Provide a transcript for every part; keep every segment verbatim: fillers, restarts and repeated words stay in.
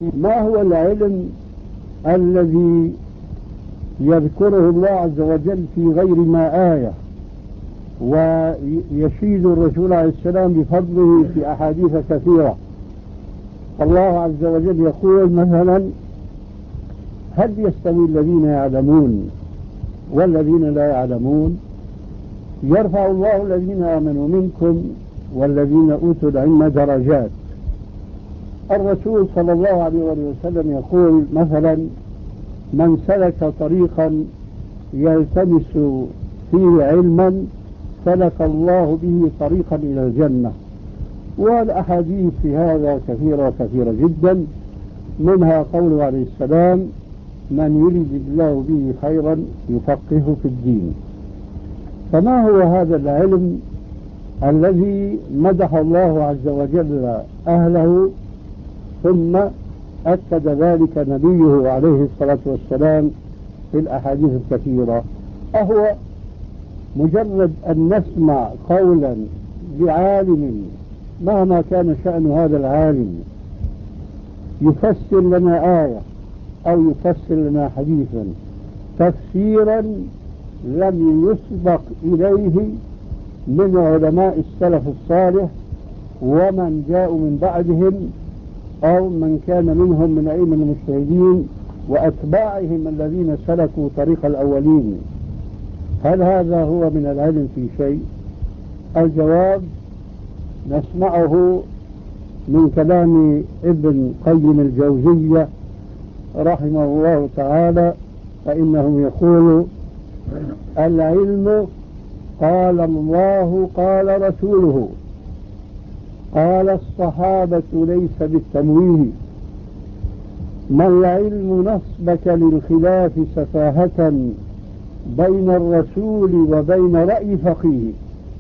ما هو العلم الذي يذكره الله عز وجل في غير ما آية ويشيد الرسول عليه السلام بفضله في أحاديث كثيرة؟ الله عز وجل يقول مثلا: هل يستوي الذين يعلمون والذين لا يعلمون؟ يرفع الله الذين آمنوا منكم والذين أوتوا العلم درجات. الرسول صلى الله عليه وسلم يقول مثلا: من سلك طريقا يلتمس فيه علما سلك الله به طريقا إلى الجنة. والأحاديث في هذا كثيرة كثيرة جدا، منها قوله عليه السلام: من يريد الله به خيرا يفقهه في الدين. فما هو هذا العلم الذي مدح الله عز وجل أهله ثم أكد ذلك نبيه عليه الصلاة والسلام في الأحاديث الكثيرة؟ أهو مجرد أن نسمع قولا لعالم مهما كان شأن هذا العالم يفسر لنا آية أو يفسر لنا حديثا تفسيرا لم يسبق إليه من علماء السلف الصالح ومن جاءوا من بعدهم أو من كان منهم من أئمة المجتهدين وأتباعهم الذين سلكوا طريق الأولين، هل هذا هو من العلم في شيء؟ الجواب نسمعه من كلام ابن قيم الجوزية رحمه الله تعالى، فإنه يقول: العلم قال الله قال رسوله قال الصحابة ليس بالتمويه. ما العلم نصبك للخلاف سفاهة بين الرسول وبين رأي فقيه،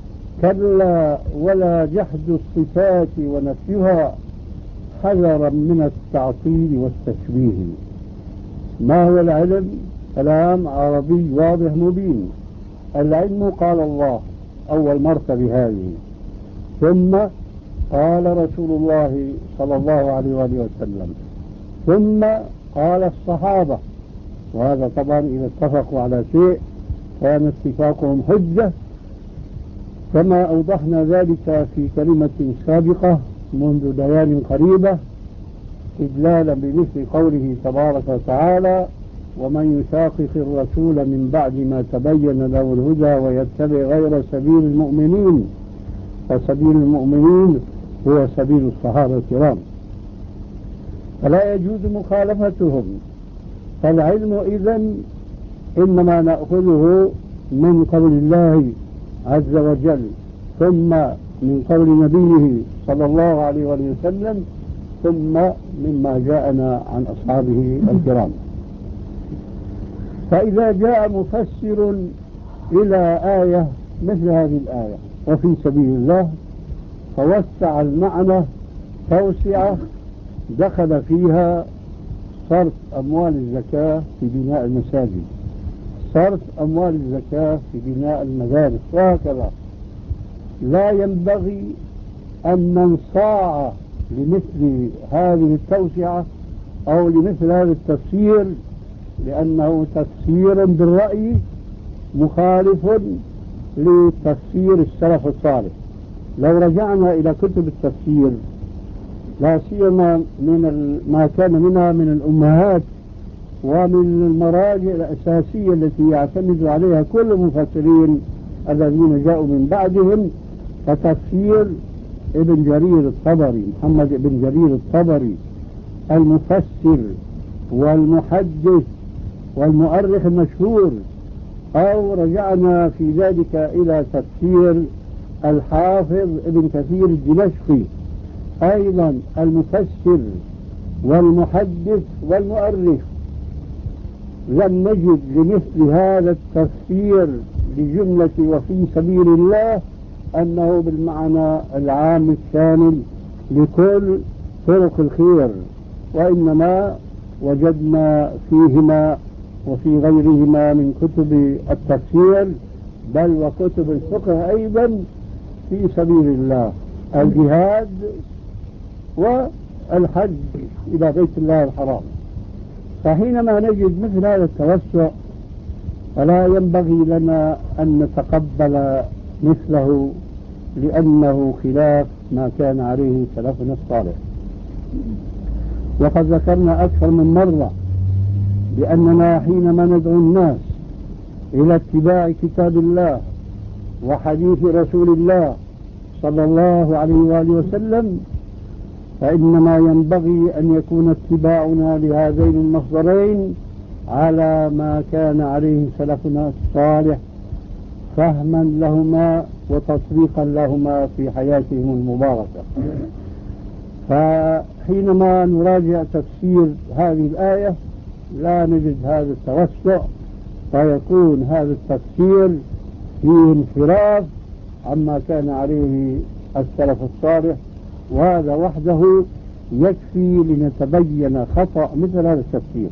كلا ولا جحد الصفات ونفيها حذرا من التعطيل والتشبيه. ما هو العلم؟ كلام عربي واضح مبين. العلم قال الله أول مرتبة هذه، ثم قال رسول الله صلى الله عليه وآله وسلم، ثم قال الصحابة، وهذا طبعا إذا اتفقوا على شيء كان اتفاقهم حجة، كما أوضحنا ذلك في كلمة سابقة منذ ليال قريبة إدلالا بمثل قوله تبارك وتعالى: ومن يشاقق الرسول من بعد ما تبين له الهدى ويتبع غير سبيل المؤمنين فسبيل المؤمنين هو سبيل الصحابة الكرام، فلا يجوز مخالفتهم. فالعلم إذن إنما نأخذه من قول الله عز وجل ثم من قول نبيه صلى الله عليه وسلم ثم مما جاءنا عن أصحابه الكرام. فإذا جاء مفسر إلى آية مثل هذه الآية وفي سبيل الله فوسع المعنى توسعة دخل فيها صرف أموال الزكاة في بناء المساجد، صرف أموال الزكاة في بناء المدارس، وهكذا، لا ينبغي أن ننصاع لمثل هذه التوسعة أو لمثل هذا التفسير، لأنه تفسير بالرأي مخالف لتفسير السلف الصالح. لو رجعنا إلى كتب التفسير لا سيما من ما كان منها من الأمهات ومن المراجع الأساسية التي يعتمد عليها كل المفسرين الذين جاءوا من بعدهم، فتفسير ابن جرير الطبري، محمد ابن جرير الطبري المفسر والمحدث والمؤرخ المشهور، أو رجعنا في ذلك إلى تفسير الحافظ ابن كثير الدمشقي أيضا المفسر والمحدث والمؤرخ، لم نجد لمثل هذا التفسير لجملة وفي سبيل الله أنه بالمعنى العام الشامل لكل طرق الخير، وإنما وجدنا فيهما وفي غيرهما من كتب التفسير بل وكتب الفقه أيضا في سبيل الله الجهاد الحج إلى بيت الله الحرام. فحينما نجد مثل هذا التوسع فلا ينبغي لنا أن نتقبل مثله، لأنه خلاف ما كان عليه سلفنا الصالح. وقد ذكرنا أكثر من مرة بأننا حينما ندعو الناس إلى اتباع كتاب الله وحديث رسول الله صلى الله عليه وآله وسلم، فإنما ينبغي أن يكون اتباعنا لهذين المصدرين على ما كان عليه سلفنا الصالح، فهما لهما وتطبيقا لهما في حياتهم المباركة. فحينما نراجع تفسير هذه الآية لا نجد هذا التوسع، فيكون هذا التفسير فيه انحراف عما كان عليه السلف الصالح، وهذا وحده يكفي لنتبين خطأ مثل هذا التفسير.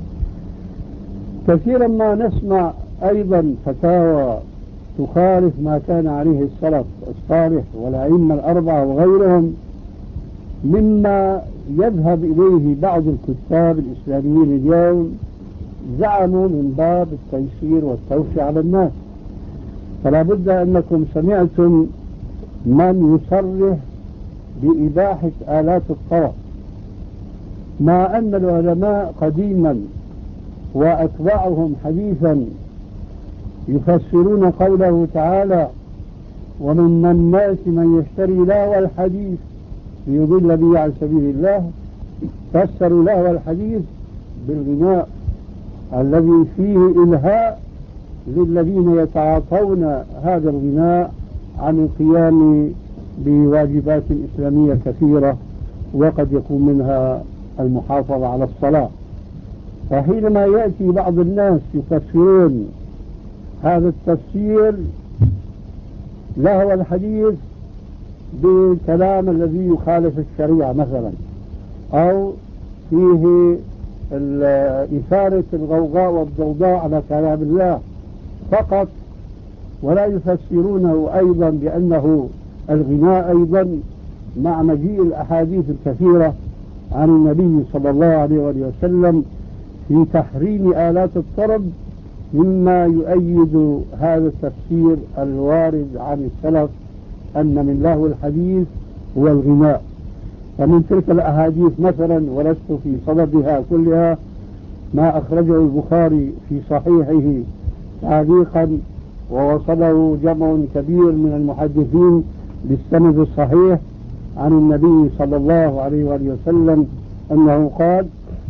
كثيرا ما نسمع أيضا فتاوى تخالف ما كان عليه السلف الصالح والأئمة الأربعة وغيرهم، مما يذهب إليه بعض الكتاب الإسلاميين اليوم، زعموا من باب التيسير والتوسع على الناس. فلا بد أنكم سمعتم من يصرح بإباحة آلات الطرب، مع أن العلماء قديما وأتباعهم حديثا يفسرون قوله تعالى: ومن الناس من يشتري لهو الحديث ليضل به عن سبيل الله. فسروا لهو الحديث بالغناء الذي فيه إلهاء للذين يتعاطون هذا الغناء عن القيام بواجبات إسلامية كثيرة، وقد يكون منها المحافظة على الصلاة. فحينما يأتي بعض الناس يفسرون هذا التفسير لهو الحديث بالكلام الذي يخالف الشريعة مثلا، أو فيه إثارة الغوغاء والضوضاء على كلام الله فقط، ولا يفسرونه أيضا بأنه الغناء أيضا، مع مجيء الأحاديث الكثيرة عن النبي صلى الله عليه وسلم في تحريم آلات الطرب، مما يؤيد هذا التفسير الوارد عن السلف أن من لهو الحديث هو الغناء. ومن تلك الأحاديث مثلا، ولست في صددها كلها، ما أخرجه البخاري في صحيحه تعليقا ووصله جمع كبير من المحدثين بالسند الصحيح عن النبي صلى الله عليه وآله وسلم أنه قال: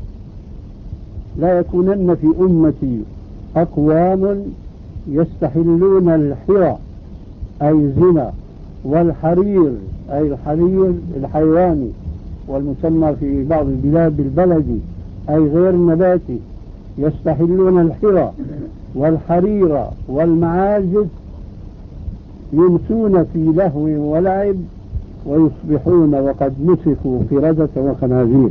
لا يكونن في أمتي أقوام يستحلون الحرى أي الزنا، والحرير أي الحرير الحيواني، والمسمى في بعض البلاد بالبلدي أي غير النباتي، يستحلون الحرى والحرير والمعازف، يمسون في لهو ولعب، ويصبحون وقد مسكوا قردة وخنازير.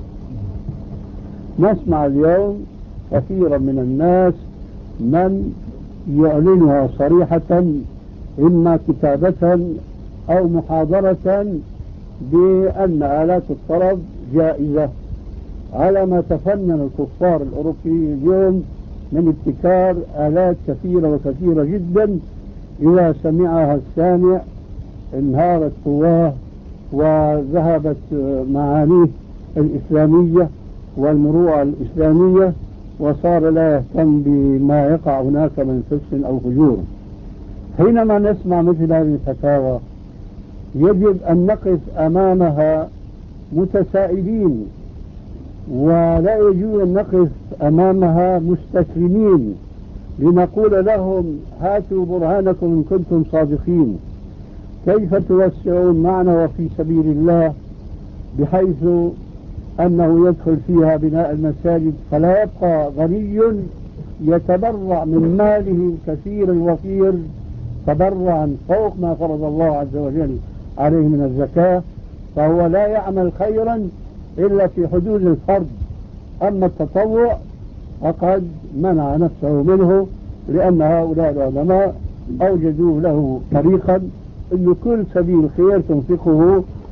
نسمع اليوم كثيرا من الناس من يعلنها صريحة، إما كتابة أو محاضرة، بأن آلات الطرب جائزة، على ما تفنن الكفار الأوروبيين اليوم من ابتكار آلات كثيرة وكثيرة جدا، إذا سمعها السامع انهارت قواه وذهبت معانيه الإسلامية والمروءة الإسلامية، وصار لا يهتم بما يقع هناك من فسق أو فجور. حينما نسمع مثل هذه الفتاوى يجب أن نقف أمامها متسائلين، ولا يجوز أن نقف أمامها مستسلمين لنقول لهم: هاتوا برهانكم إن كنتم صادقين، كيف توسعون معنا وفي سبيل الله، بحيث أنه يدخل فيها بناء المساجد، فلا يبقى غني يتبرع من ماله الكثير الوفير تبرعا فوق ما فرض الله عز وجل عليه من الزكاة، فهو لا يعمل خيرا إلا في حدود الفرض. أما التطوع فقد منع نفسه منه، لأن هؤلاء العلماء أوجدوا له طريقا أن كل سبيل خير تنفقه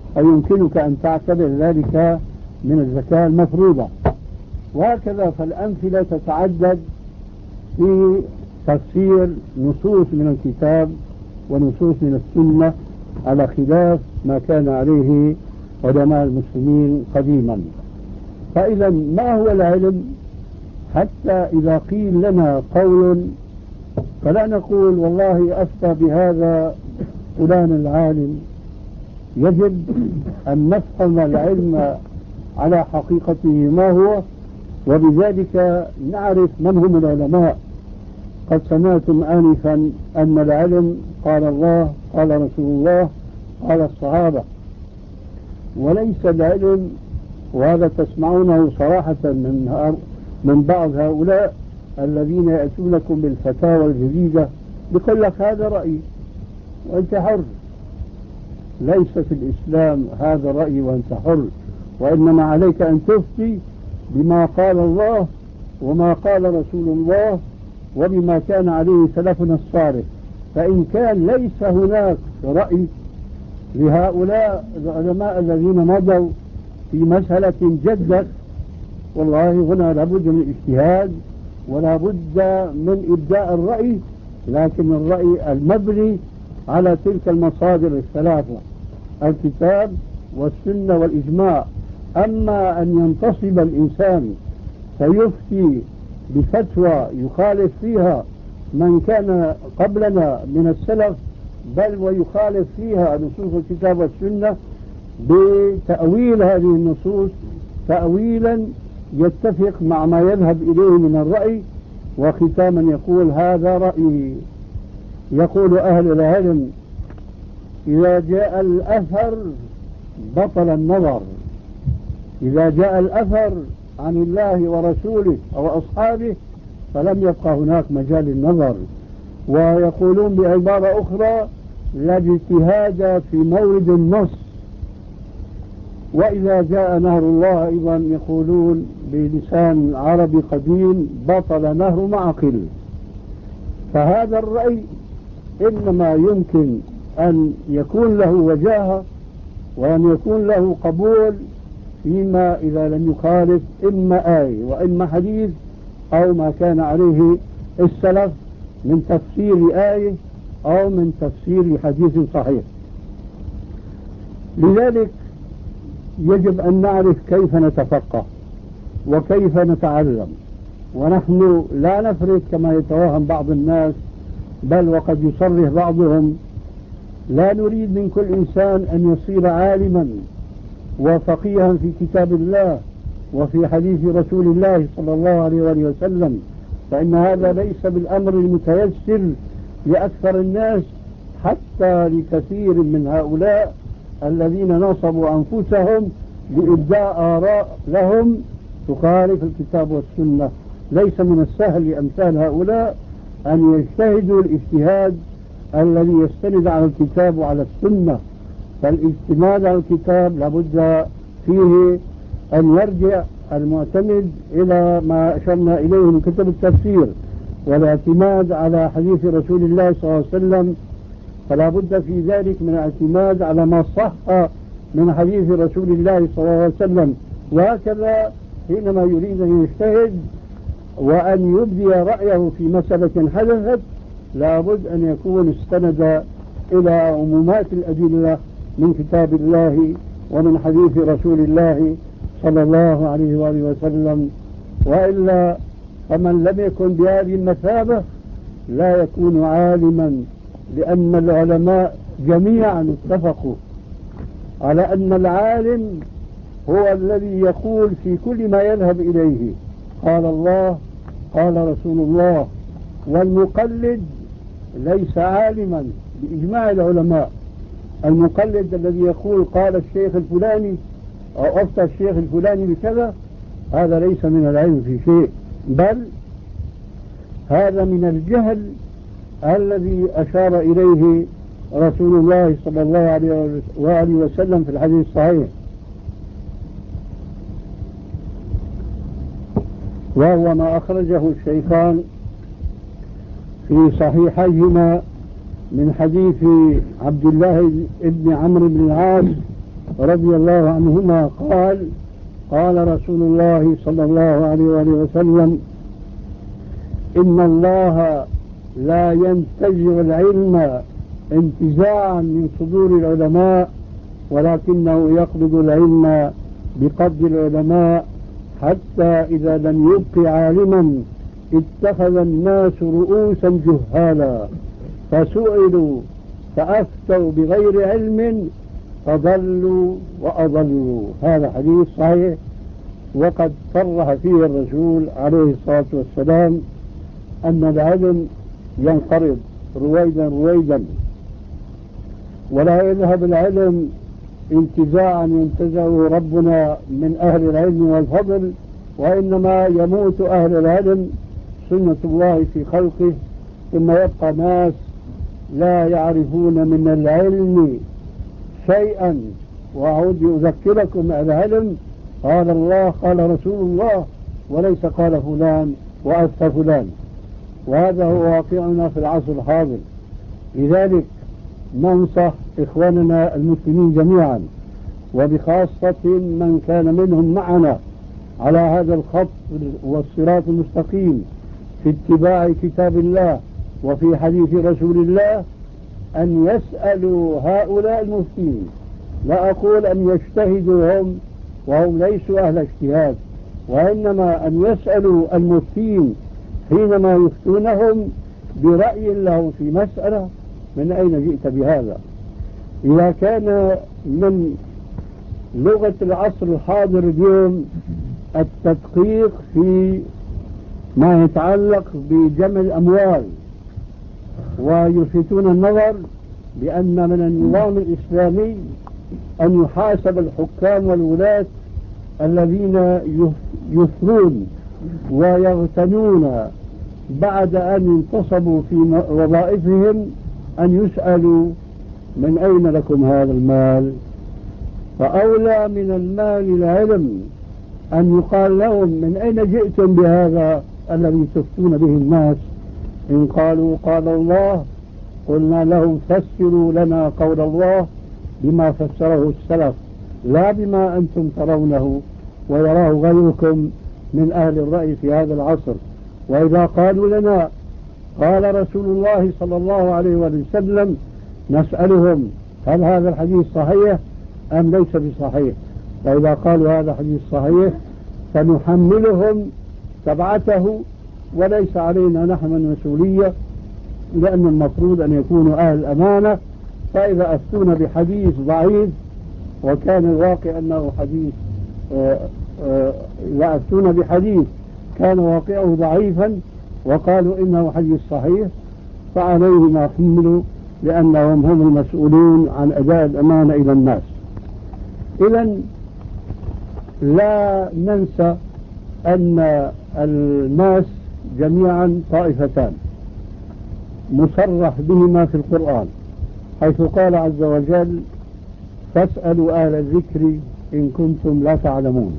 فيمكنك أن تعتبر ذلك من الزكاة المفروضة. وهكذا فالأمثلة تتعدد في تفسير نصوص من الكتاب ونصوص من السنة على خلاف ما كان عليه علماء المسلمين قديما. فإذا ما هو العلم؟ حتى إذا قيل لنا قول فلا نقول والله أفتى بهذا فلان العالم، يجب أن نفهم العلم على حقيقته ما هو، وبذلك نعرف من هم العلماء. قد سمعتم آنفا أن العلم قال الله قال رسول الله قال الصحابة، وليس العلم، وهذا تسمعونه صراحة من من بعض هؤلاء الذين يأتونكم بالفتاوى الجديدة يقول لك هذا رأيي وأنت حر. ليس في الإسلام هذا الرأي وأنت حر، وإنما عليك أن تفتي بما قال الله وما قال رسول الله وبما كان عليه سلفنا الصالح. فإن كان ليس هناك رأي لهؤلاء العلماء الذين مضوا في مسألة جدت، والله هنا لابد من الاجتهاد ولا بد من إبداء الرأي، لكن الرأي المبني على تلك المصادر الثلاثة: الكتاب والسنة والإجماع. أما أن ينتصب الإنسان فيفتي بفتوى يخالف فيها من كان قبلنا من السلف، بل ويخالف فيها نصوص الكتاب والسنة بتأويل هذه النصوص تأويلا يتفق مع ما يذهب إليه من الرأي، وختاما يقول هذا رأيي. يقول أهل العلم إذا جاء الأثر بطل النظر. إذا جاء الأثر عن الله ورسوله أو أصحابه فلم يبقى هناك مجال النظر. ويقولون بعبارة أخرى لا اجتهاد في مورد النص. وإذا جاء نهر الله أيضا يقولون بلسان عربي قديم بطل نهر معقل. فهذا الرأي إنما يمكن أن يكون له وجاهة وأن يكون له قبول فيما إذا لم يخالف إما آية وإما حديث أو ما كان عليه السلف من تفسير آية أو من تفسير حديث صحيح. لذلك يجب أن نعرف كيف نتفقه وكيف نتعلم، ونحن لا نفرط كما يتوهم بعض الناس، بل وقد يصرح بعضهم لا نريد من كل إنسان أن يصير عالما وفقيها في كتاب الله وفي حديث رسول الله صلى الله عليه وآله وسلم، فإن هذا ليس بالأمر المتيسر لأكثر الناس، حتى لكثير من هؤلاء الذين نصبوا أنفسهم لإبداء آراء لهم تخالف الكتاب والسنة. ليس من السهل لأمثال هؤلاء أن يجتهدوا الاجتهاد الذي يستند على الكتاب وعلى السنة. فالاجتماد على الكتاب لابد فيه أن يرجع المعتمد إلى ما أشرنا إليه من كتب التفسير، والاعتماد على حديث رسول الله صلى الله عليه وسلم فلا بد في ذلك من الاعتماد على ما صح من حديث رسول الله صلى الله عليه وسلم. وهكذا حينما يريد أن يجتهد وأن يبدي رأيه في مسألة حدثت لا بد أن يكون استند إلى عمومات الأدلة من كتاب الله ومن حديث رسول الله صلى الله عليه وآله وسلم. وإلا فمن لم يكن بهذه المثابة لا يكون عالما، لأن العلماء جميعا اتفقوا على أن العالم هو الذي يقول في كل ما يذهب إليه قال الله قال رسول الله، والمقلد ليس عالما بإجماع العلماء. المقلد الذي يقول قال الشيخ الفلاني أو أفتى الشيخ الفلاني بكذا هذا ليس من العلم في شيء، بل هذا من الجهل الذي أشار إليه رسول الله صلى الله عليه وآله وسلم في الحديث الصحيح، وهو ما أخرجه الشيخان في صحيحيهما من حديث عبد الله بن عمرو بن العاص رضي الله عنهما قال قال رسول الله صلى الله عليه وآله وسلم إن الله لا ينتزع العلم انتزاعا من صدور العلماء ولكنه يقبض العلم بقبض العلماء حتى إذا لم يبق عالما اتخذ الناس رؤوسا جهالا فسئلوا فأفتوا بغير علم فضلوا وأضلوا. هذا حديث صحيح وقد صرح فيه الرسول عليه الصلاة والسلام أن العلم ينقرض رويدا رويدا ولا يذهب العلم انتزاعا ينتزعه ربنا من أهل العلم والفضل، وإنما يموت أهل العلم سنة الله في خلقه ثم يبقى ناس لا يعرفون من العلم شيئا. وأعود أذكركم العلم قال الله قال رسول الله وليس قال فلان وأفتى فلان، وهذا هو واقعنا في العصر الحاضر. لذلك ننصح إخواننا المسلمين جميعا وبخاصة من كان منهم معنا على هذا الخط والصراط المستقيم في اتباع كتاب الله وفي حديث رسول الله أن يسألوا هؤلاء المفتين. لا أقول أن يجتهدوا هم وهم ليسوا أهل اجتهاد، وإنما أن يسألوا المفتين حينما يفتونهم برأي له في مسألة من أين جئت بهذا. إذا كان من لغة العصر الحاضر اليوم التدقيق في ما يتعلق بجمع الأموال ويلفتون النظر بأن من النظام الإسلامي أن يحاسب الحكام والولاة الذين يثرون ويغتنون بعد أن انتصبوا في وظائفهم أن يسألوا من أين لكم هذا المال. فأولى من المال العلم أن يقال لهم من أين جئتم بهذا الذي تفتون به الناس. إن قالوا قال الله قلنا لهم فسروا لنا قول الله بما فسره السلف لا بما أنتم ترونه ويراه غيركم من أهل الرأي في هذا العصر. وإذا قالوا لنا قال رسول الله صلى الله عليه وسلم نسألهم هل هذا الحديث صحيح أم ليس بصحيح. فإذا قالوا هذا حديث صحيح فنحملهم تبعته وليس علينا نحن المسؤولية، لأن المفروض أن يكونوا أهل الأمانة. فإذا أفتون بحديث ضعيف وكان الواقع أنه حديث إذا أفتون بحديث كان واقعه ضعيفا وقالوا إنه حديث صحيح فعليهم يحملوا لأنهم هم المسؤولون عن أداء الأمانة إلى الناس. إذن لا ننسى أن الناس جميعا طائفتان مصرح بهما في القرآن، حيث قال عز وجل فاسألوا أهل الذكر إن كنتم لا تعلمون.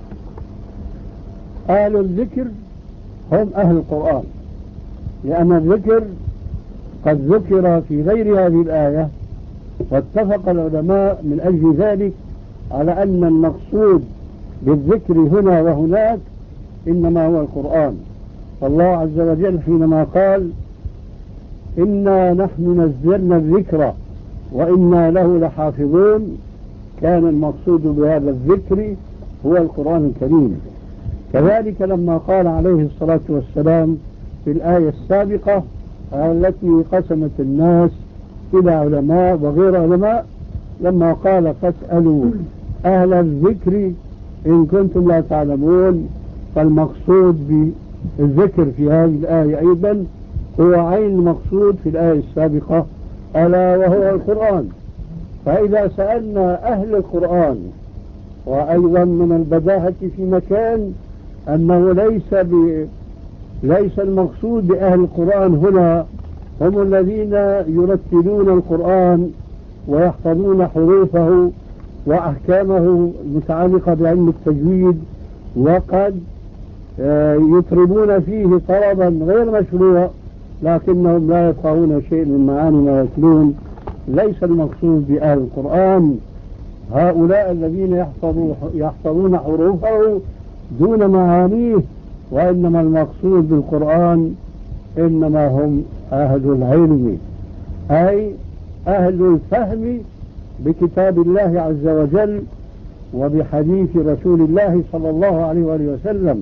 أهل الذكر هم أهل القرآن، لأن الذكر قد ذكر في غير هذه الآية، واتفق العلماء من أجل ذلك على أن المقصود بالذكر هنا وهناك إنما هو القرآن. فالله عز وجل حينما قال إنا نحن نزلنا الذكر وإنا له لحافظون كان المقصود بهذا الذكر هو القرآن الكريم. كذلك لما قال عليه الصلاة والسلام في الآية السابقة التي قسمت الناس إلى علماء وغير علماء، لما قال فاسألوا أهل الذكر إن كنتم لا تعلمون، فالمقصود بالذكر في هذه الآية أيضا هو عين المقصود في الآية السابقة ألا وهو القرآن. فإذا سألنا أهل القرآن، وأيضا من البداهة في مكان أنه ليس ب... ليس المقصود بأهل القرآن هنا هم الذين يرتلون القرآن ويحفظون حروفه وأحكامه المتعلقة بعلم التجويد وقد يطربون فيه طربا غير مشروع لكنهم لا يفقهون شيء من معاني ما يتلون. ليس المقصود بأهل القرآن هؤلاء الذين يحفظون يحفظون حروفه دون معانيه، وإنما المقصود بالقرآن إنما هم أهل العلم، أي أهل الفهم بكتاب الله عز وجل وبحديث رسول الله صلى الله عليه وآله وسلم.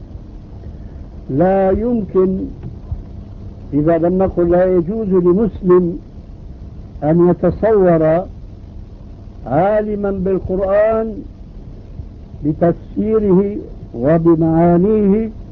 لا يمكن، إذا لم نقل لا يجوز لمسلم أن يتصور عالما بالقرآن بتفسيره وبمعانيه